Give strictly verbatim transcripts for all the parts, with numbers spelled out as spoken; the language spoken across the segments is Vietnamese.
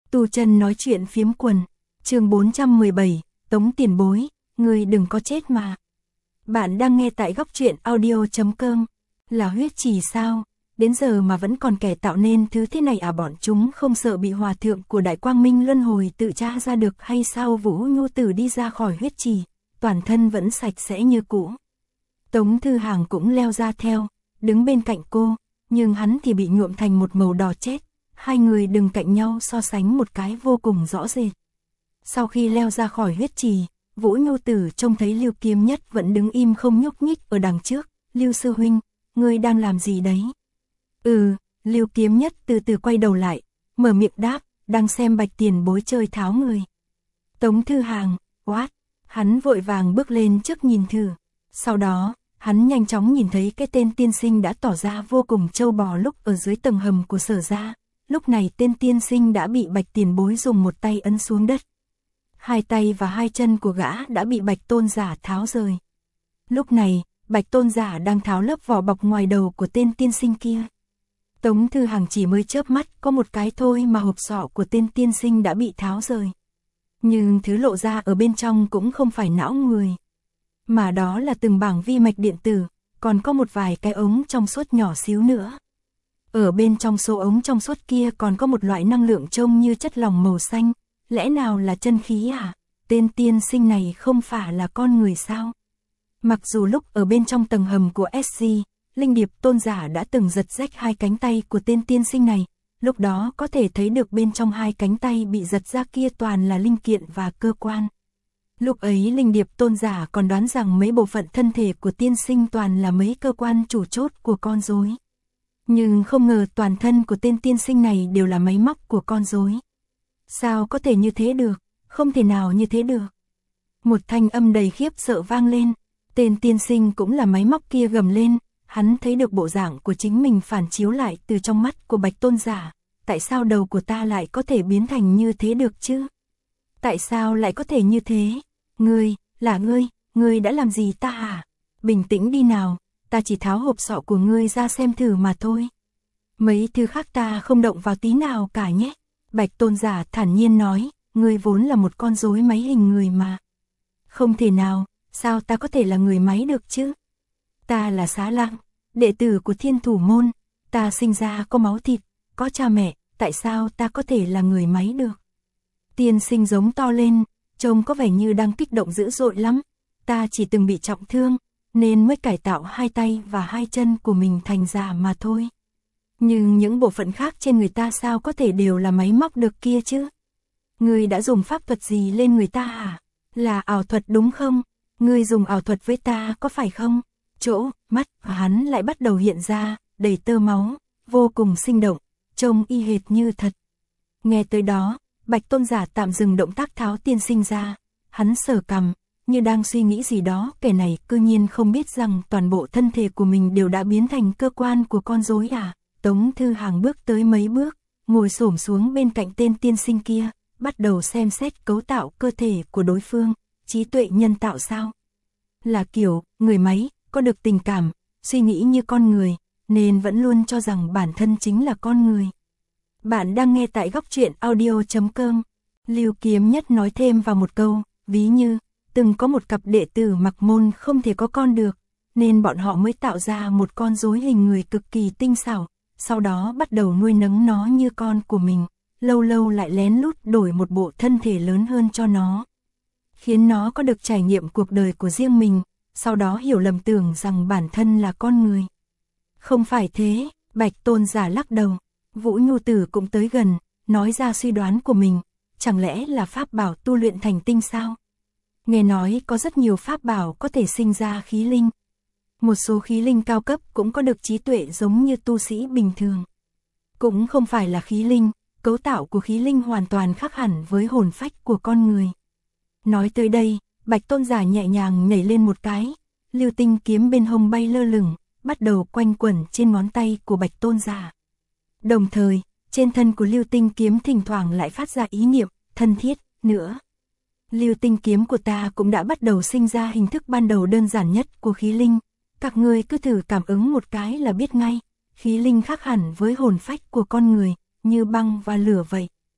Tu chân nói chuyện phiếm quần, chương bốn trăm mười bảy, Tống tiền bối, người đừng có chết mà. Bạn đang nghe tại góc truyện audio chấm com, là huyết chỉ sao, đến giờ mà vẫn còn kẻ tạo nên thứ thế này à? Bọn chúng không sợ bị hòa thượng của Đại Quang Minh Luân Hồi tự tra ra được hay sao? Vũ Nhu Tử đi ra khỏi huyết trì, toàn thân vẫn sạch sẽ như cũ. Tống Thư Hàng cũng leo ra theo, đứng bên cạnh cô, nhưng hắn thì bị nhuộm thành một màu đỏ chết. Hai người đứng cạnh nhau so sánh một cái vô cùng rõ rệt. Sau khi leo ra khỏi huyết trì, Vũ Nhu Tử trông thấy Lưu Kiếm Nhất vẫn đứng im không nhúc nhích ở đằng trước. Lưu sư huynh, ngươi đang làm gì đấy? Ừ, Lưu Kiếm Nhất từ từ quay đầu lại, mở miệng đáp, đang xem Bạch tiền bối chơi tháo người. Tống Thư Hàng, what? Hắn vội vàng bước lên trước nhìn thử. Sau đó, hắn nhanh chóng nhìn thấy cái tên tiên sinh đã tỏ ra vô cùng trâu bò lúc ở dưới tầng hầm của Sở gia. Lúc này tên tiên sinh đã bị Bạch tiền bối dùng một tay ấn xuống đất. Hai tay và hai chân của gã đã bị Bạch tôn giả tháo rời. Lúc này, Bạch tôn giả đang tháo lớp vỏ bọc ngoài đầu của tên tiên sinh kia. Tống Thư Hàng chỉ mới chớp mắt có một cái thôi mà hộp sọ của tên tiên sinh đã bị tháo rời. Nhưng thứ lộ ra ở bên trong cũng không phải não người, mà đó là từng bảng vi mạch điện tử, còn có một vài cái ống trong suốt nhỏ xíu nữa. Ở bên trong số ống trong suốt kia còn có một loại năng lượng trông như chất lỏng màu xanh, lẽ nào là chân khí à? Tên tiên sinh này không phải là con người sao? Mặc dù lúc ở bên trong tầng hầm của ét giê, Linh Điệp tôn giả đã từng giật rách hai cánh tay của tên tiên sinh này, lúc đó có thể thấy được bên trong hai cánh tay bị giật ra kia toàn là linh kiện và cơ quan. Lúc ấy Linh Điệp tôn giả còn đoán rằng mấy bộ phận thân thể của tiên sinh toàn là mấy cơ quan chủ chốt của con rối. Nhưng không ngờ toàn thân của tên tiên sinh này đều là máy móc của con rối. Sao có thể như thế được? Không thể nào như thế được. Một thanh âm đầy khiếp sợ vang lên. Tên tiên sinh cũng là máy móc kia gầm lên. Hắn thấy được bộ dạng của chính mình phản chiếu lại từ trong mắt của Bạch tôn giả. Tại sao đầu của ta lại có thể biến thành như thế được chứ? Tại sao lại có thể như thế? Ngươi, là ngươi, ngươi đã làm gì ta hả? Bình tĩnh đi nào, ta chỉ tháo hộp sọ của ngươi ra xem thử mà thôi. Mấy thứ khác ta không động vào tí nào cả nhé. Bạch tôn giả thản nhiên nói, ngươi vốn là một con rối máy hình người mà. Không thể nào, sao ta có thể là người máy được chứ? Ta là Xá Lạng, đệ tử của Thiên Thủ môn, ta sinh ra có máu thịt, có cha mẹ, tại sao ta có thể là người máy được? Tiên sinh giống to lên, trông có vẻ như đang kích động dữ dội lắm. Ta chỉ từng bị trọng thương, nên mới cải tạo hai tay và hai chân của mình thành giả mà thôi. Nhưng những bộ phận khác trên người ta sao có thể đều là máy móc được kia chứ? Ngươi đã dùng pháp thuật gì lên người ta hả? Là ảo thuật đúng không? Ngươi dùng ảo thuật với ta có phải không? Chỗ, mắt và hắn lại bắt đầu hiện ra, đầy tơ máu, vô cùng sinh động, trông y hệt như thật. Nghe tới đó, Bạch tôn giả tạm dừng động tác tháo tiên sinh ra. Hắn sờ cằm, như đang suy nghĩ gì đó. Kẻ này cư nhiên không biết rằng toàn bộ thân thể của mình đều đã biến thành cơ quan của con rối à? Tống Thư Hàng bước tới mấy bước, ngồi xổm xuống bên cạnh tên tiên sinh kia, bắt đầu xem xét cấu tạo cơ thể của đối phương. Trí tuệ nhân tạo sao? Là kiểu, người máy, có được tình cảm, suy nghĩ như con người, nên vẫn luôn cho rằng bản thân chính là con người. Bạn đang nghe tại góc truyện audio chấm com. Lưu Kiếm Nhất nói thêm vào một câu, ví như, từng có một cặp đệ tử Mặc Môn không thể có con được, nên bọn họ mới tạo ra một con rối hình người cực kỳ tinh xảo, sau đó bắt đầu nuôi nấng nó như con của mình, lâu lâu lại lén lút đổi một bộ thân thể lớn hơn cho nó, khiến nó có được trải nghiệm cuộc đời của riêng mình, sau đó hiểu lầm tưởng rằng bản thân là con người. Không phải thế, Bạch tôn giả lắc đầu. Vũ Nhu Tử cũng tới gần, nói ra suy đoán của mình, chẳng lẽ là pháp bảo tu luyện thành tinh sao? Nghe nói có rất nhiều pháp bảo có thể sinh ra khí linh. Một số khí linh cao cấp cũng có được trí tuệ giống như tu sĩ bình thường. Cũng không phải là khí linh, cấu tạo của khí linh hoàn toàn khác hẳn với hồn phách của con người. Nói tới đây, Bạch tôn giả nhẹ nhàng nhảy lên một cái, lưu tinh kiếm bên hông bay lơ lửng, bắt đầu quanh quẩn trên ngón tay của Bạch tôn giả. Đồng thời, trên thân của lưu tinh kiếm thỉnh thoảng lại phát ra ý niệm, thân thiết, nữa. Lưu tinh kiếm của ta cũng đã bắt đầu sinh ra hình thức ban đầu đơn giản nhất của khí linh. Các ngươi cứ thử cảm ứng một cái là biết ngay, khí linh khác hẳn với hồn phách của con người, như băng và lửa vậy.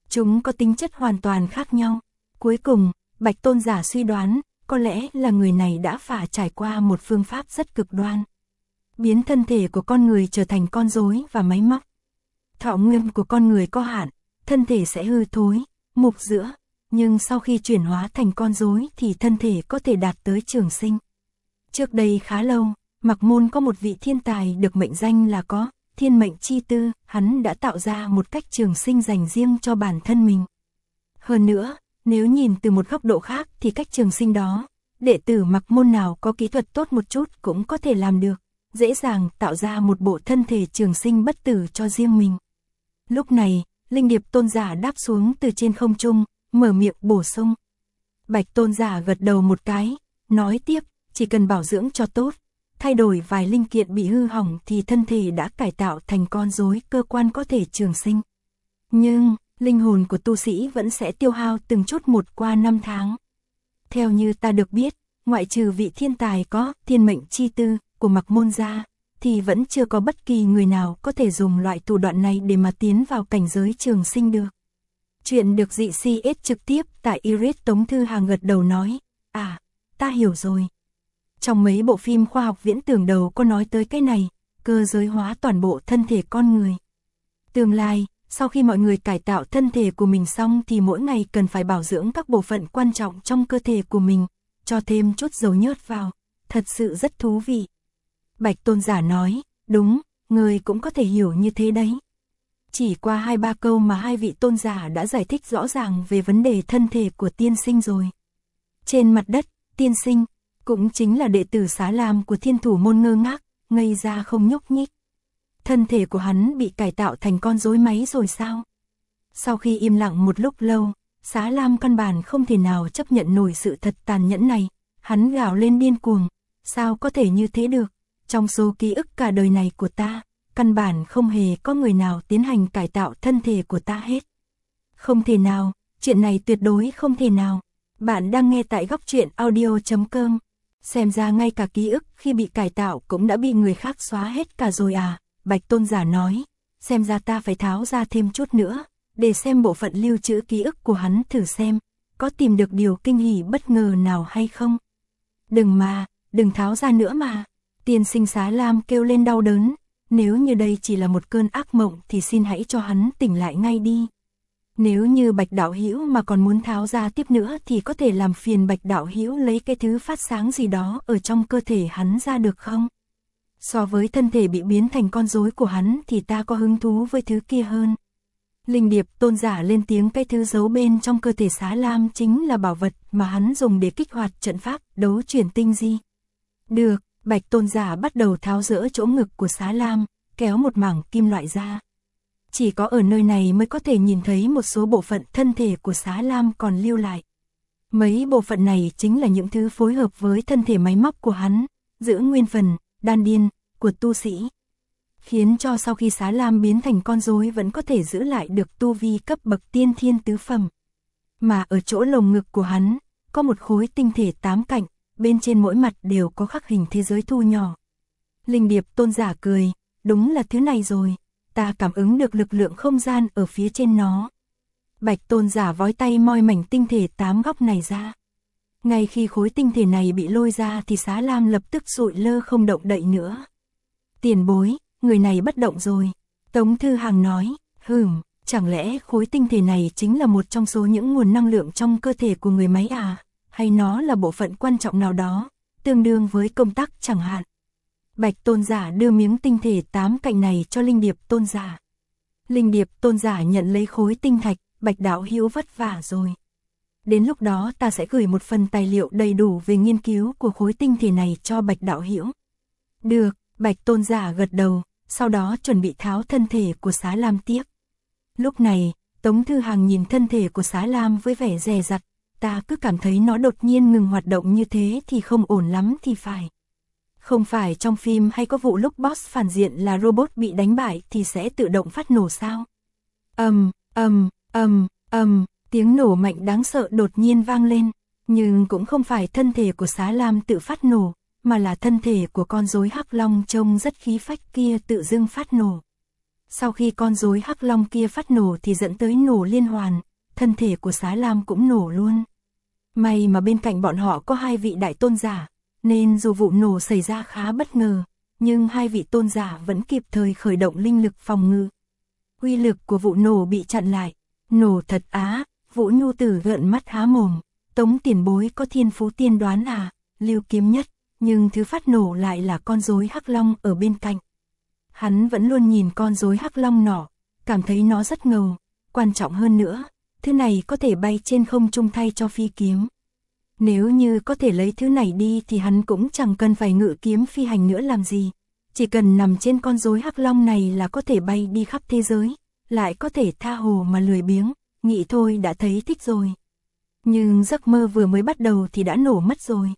Chúng có tính chất hoàn toàn khác nhau. Cuối cùng, Bạch Tôn giả suy đoán, có lẽ là người này đã phải trải qua một phương pháp rất cực đoan. Biến thân thể của con người trở thành con rối và máy móc. Thọ nguyên của con người có hạn, thân thể sẽ hư thối, mục rữa, nhưng sau khi chuyển hóa thành con rối thì thân thể có thể đạt tới trường sinh. Trước đây khá lâu, Mạc Môn có một vị thiên tài được mệnh danh là có thiên mệnh chi tư, hắn đã tạo ra một cách trường sinh dành riêng cho bản thân mình. Hơn nữa, nếu nhìn từ một góc độ khác thì cách trường sinh đó, đệ tử Mạc Môn nào có kỹ thuật tốt một chút cũng có thể làm được, dễ dàng tạo ra một bộ thân thể trường sinh bất tử cho riêng mình. Lúc này, Linh Điệp Tôn giả đáp xuống từ trên không trung, mở miệng bổ sung. Bạch Tôn giả gật đầu một cái, nói tiếp, chỉ cần bảo dưỡng cho tốt, thay đổi vài linh kiện bị hư hỏng thì thân thể đã cải tạo thành con rối cơ quan có thể trường sinh. Nhưng, linh hồn của tu sĩ vẫn sẽ tiêu hao từng chút một qua năm tháng. Theo như ta được biết, ngoại trừ vị thiên tài có thiên mệnh chi tư của Mạc Môn ra, thì vẫn chưa có bất kỳ người nào có thể dùng loại thủ đoạn này để mà tiến vào cảnh giới trường sinh được. Chuyện được dị xê ét trực tiếp tại Iris. Tống Thư Hàng gật đầu nói, à, ta hiểu rồi. Trong mấy bộ phim khoa học viễn tưởng đầu có nói tới cái này, cơ giới hóa toàn bộ thân thể con người. Tương lai, sau khi mọi người cải tạo thân thể của mình xong thì mỗi ngày cần phải bảo dưỡng các bộ phận quan trọng trong cơ thể của mình, cho thêm chút dầu nhớt vào, thật sự rất thú vị. Bạch Tôn giả nói, đúng, người cũng có thể hiểu như thế đấy. Chỉ qua hai ba câu mà hai vị tôn giả đã giải thích rõ ràng về vấn đề thân thể của tiên sinh rồi. Trên mặt đất, tiên sinh, cũng chính là đệ tử Xá Lam của Thiên Thủ Môn ngơ ngác, ngây ra không nhúc nhích. Thân thể của hắn bị cải tạo thành con rối máy rồi sao? Sau khi im lặng một lúc lâu, Xá Lam căn bản không thể nào chấp nhận nổi sự thật tàn nhẫn này, hắn gào lên điên cuồng, sao có thể như thế được? Trong số ký ức cả đời này của ta, căn bản không hề có người nào tiến hành cải tạo thân thể của ta hết. Không thể nào, chuyện này tuyệt đối không thể nào. Bạn đang nghe tại góc truyện audio chấm com. Xem ra ngay cả ký ức khi bị cải tạo cũng đã bị người khác xóa hết cả rồi à, Bạch Tôn giả nói, xem ra ta phải tháo ra thêm chút nữa, để xem bộ phận lưu trữ ký ức của hắn thử xem, có tìm được điều kinh hỉ bất ngờ nào hay không. Đừng mà, đừng tháo ra nữa mà, tiên sinh Xá Lam kêu lên đau đớn, nếu như đây chỉ là một cơn ác mộng thì xin hãy cho hắn tỉnh lại ngay đi. Nếu như Bạch đạo hữu mà còn muốn tháo ra tiếp nữa thì có thể làm phiền Bạch đạo hữu lấy cái thứ phát sáng gì đó ở trong cơ thể hắn ra được không? So với thân thể bị biến thành con rối của hắn thì ta có hứng thú với thứ kia hơn. Linh Điệp Tôn giả lên tiếng, cái thứ giấu bên trong cơ thể Xá Lam chính là bảo vật mà hắn dùng để kích hoạt trận pháp đấu chuyển tinh di. Được, Bạch Tôn giả bắt đầu tháo dỡ chỗ ngực của Xá Lam, kéo một mảng kim loại ra. Chỉ có ở nơi này mới có thể nhìn thấy một số bộ phận thân thể của Xá Lam còn lưu lại. Mấy bộ phận này chính là những thứ phối hợp với thân thể máy móc của hắn, giữ nguyên phần, đan điên, của tu sĩ. Khiến cho sau khi Xá Lam biến thành con rối vẫn có thể giữ lại được tu vi cấp bậc tiên thiên tứ phẩm. Mà ở chỗ lồng ngực của hắn, có một khối tinh thể tám cạnh, bên trên mỗi mặt đều có khắc hình thế giới thu nhỏ. Linh Điệp Tôn giả cười, đúng là thứ này rồi, ta cảm ứng được lực lượng không gian ở phía trên nó. Bạch Tôn giả vói tay moi mảnh tinh thể tám góc này ra. Ngay khi khối tinh thể này bị lôi ra thì Xá Lam lập tức sụi lơ không động đậy nữa. Tiền bối, người này bất động rồi. Tống Thư Hàng nói, hừm, chẳng lẽ khối tinh thể này chính là một trong số những nguồn năng lượng trong cơ thể của người máy à? Hay nó là bộ phận quan trọng nào đó, tương đương với công tắc chẳng hạn. Bạch Tôn giả đưa miếng tinh thể tám cạnh này cho Linh Điệp Tôn giả. Linh Điệp Tôn giả nhận lấy khối tinh thạch, Bạch đạo hữu vất vả rồi. Đến lúc đó ta sẽ gửi một phần tài liệu đầy đủ về nghiên cứu của khối tinh thể này cho Bạch đạo hữu. Được, Bạch Tôn giả gật đầu, sau đó chuẩn bị tháo thân thể của Xá Lam tiếp. Lúc này, Tống Thư Hàng nhìn thân thể của Xá Lam với vẻ dè dặt, ta cứ cảm thấy nó đột nhiên ngừng hoạt động như thế thì không ổn lắm thì phải. Không phải trong phim hay có vụ lúc boss phản diện là robot bị đánh bại thì sẽ tự động phát nổ sao? Ầm, ầm, ầm, ầm, tiếng nổ mạnh đáng sợ đột nhiên vang lên, nhưng cũng không phải thân thể của Xá Lam tự phát nổ, mà là thân thể của con rối Hắc Long trông rất khí phách kia tự dưng phát nổ. Sau khi con rối Hắc Long kia phát nổ thì dẫn tới nổ liên hoàn, thân thể của Xá Lam cũng nổ luôn. May mà bên cạnh bọn họ có hai vị đại tôn giả, nên dù vụ nổ xảy ra khá bất ngờ, nhưng hai vị tôn giả vẫn kịp thời khởi động linh lực phòng ngự. Uy lực của vụ nổ bị chặn lại. Nổ thật á, Vũ Nhu Tử gợn mắt há mồm. Tống tiền bối có thiên phú tiên đoán à, lưu kiếm nhất, nhưng thứ phát nổ lại là con rối hắc long ở bên cạnh. Hắn vẫn luôn nhìn con rối hắc long nọ, cảm thấy nó rất ngầu, quan trọng hơn nữa, thứ này có thể bay trên không trung thay cho phi kiếm. Nếu như có thể lấy thứ này đi thì hắn cũng chẳng cần phải ngự kiếm phi hành nữa làm gì. Chỉ cần nằm trên con rối hắc long này là có thể bay đi khắp thế giới, lại có thể tha hồ mà lười biếng, nghĩ thôi đã thấy thích rồi. Nhưng giấc mơ vừa mới bắt đầu thì đã nổ mất rồi.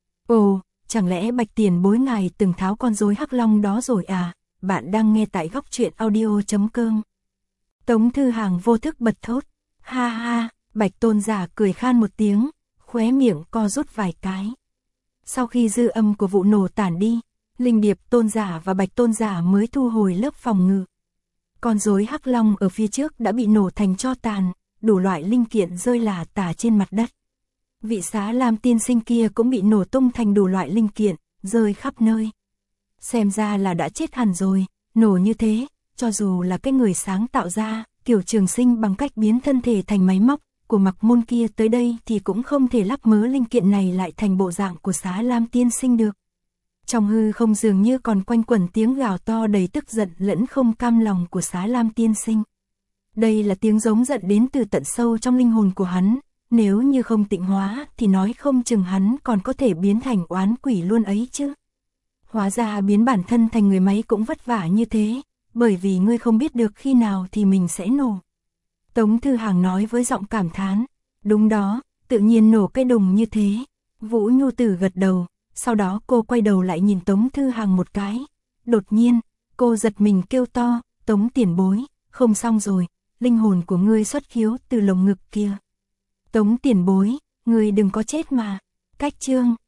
Ồ, chẳng lẽ Bạch tiền bối ngài từng tháo con rối hắc long đó rồi à? Bạn đang nghe tại góc truyện audio chấm com. Tống Thư Hàng vô thức bật thốt. Ha ha, Bạch tôn giả cười khan một tiếng, khóe miệng co rút vài cái. Sau khi dư âm của vụ nổ tản đi, Linh Điệp tôn giả và Bạch tôn giả mới thu hồi lớp phòng ngự. Con rối hắc long ở phía trước đã bị nổ thành tro tàn, đủ loại linh kiện rơi lả tả trên mặt đất. Vị Xá Lam tiên sinh kia cũng bị nổ tung thành đủ loại linh kiện, rơi khắp nơi. Xem ra là đã chết hẳn rồi, nổ như thế, cho dù là cái người sáng tạo ra, kiểu trường sinh bằng cách biến thân thể thành máy móc, của Mặc Môn kia tới đây thì cũng không thể lắp mớ linh kiện này lại thành bộ dạng của Xá Lam tiên sinh được. Trong hư không dường như còn quanh quẩn tiếng gào to đầy tức giận lẫn không cam lòng của Xá Lam tiên sinh. Đây là tiếng giống giận đến từ tận sâu trong linh hồn của hắn, nếu như không tịnh hóa thì nói không chừng hắn còn có thể biến thành oán quỷ luôn ấy chứ. Hóa ra biến bản thân thành người máy cũng vất vả như thế, bởi vì ngươi không biết được khi nào thì mình sẽ nổ. Tống Thư Hàng nói với giọng cảm thán. Đúng đó, tự nhiên nổ cái đùng như thế. Vũ Nhu Tử gật đầu, sau đó cô quay đầu lại nhìn Tống Thư Hàng một cái. Đột nhiên, cô giật mình kêu to, Tống tiền bối, không xong rồi, linh hồn của ngươi xuất khiếu từ lồng ngực kia. Tống tiền bối, ngươi đừng có chết mà. Cách chương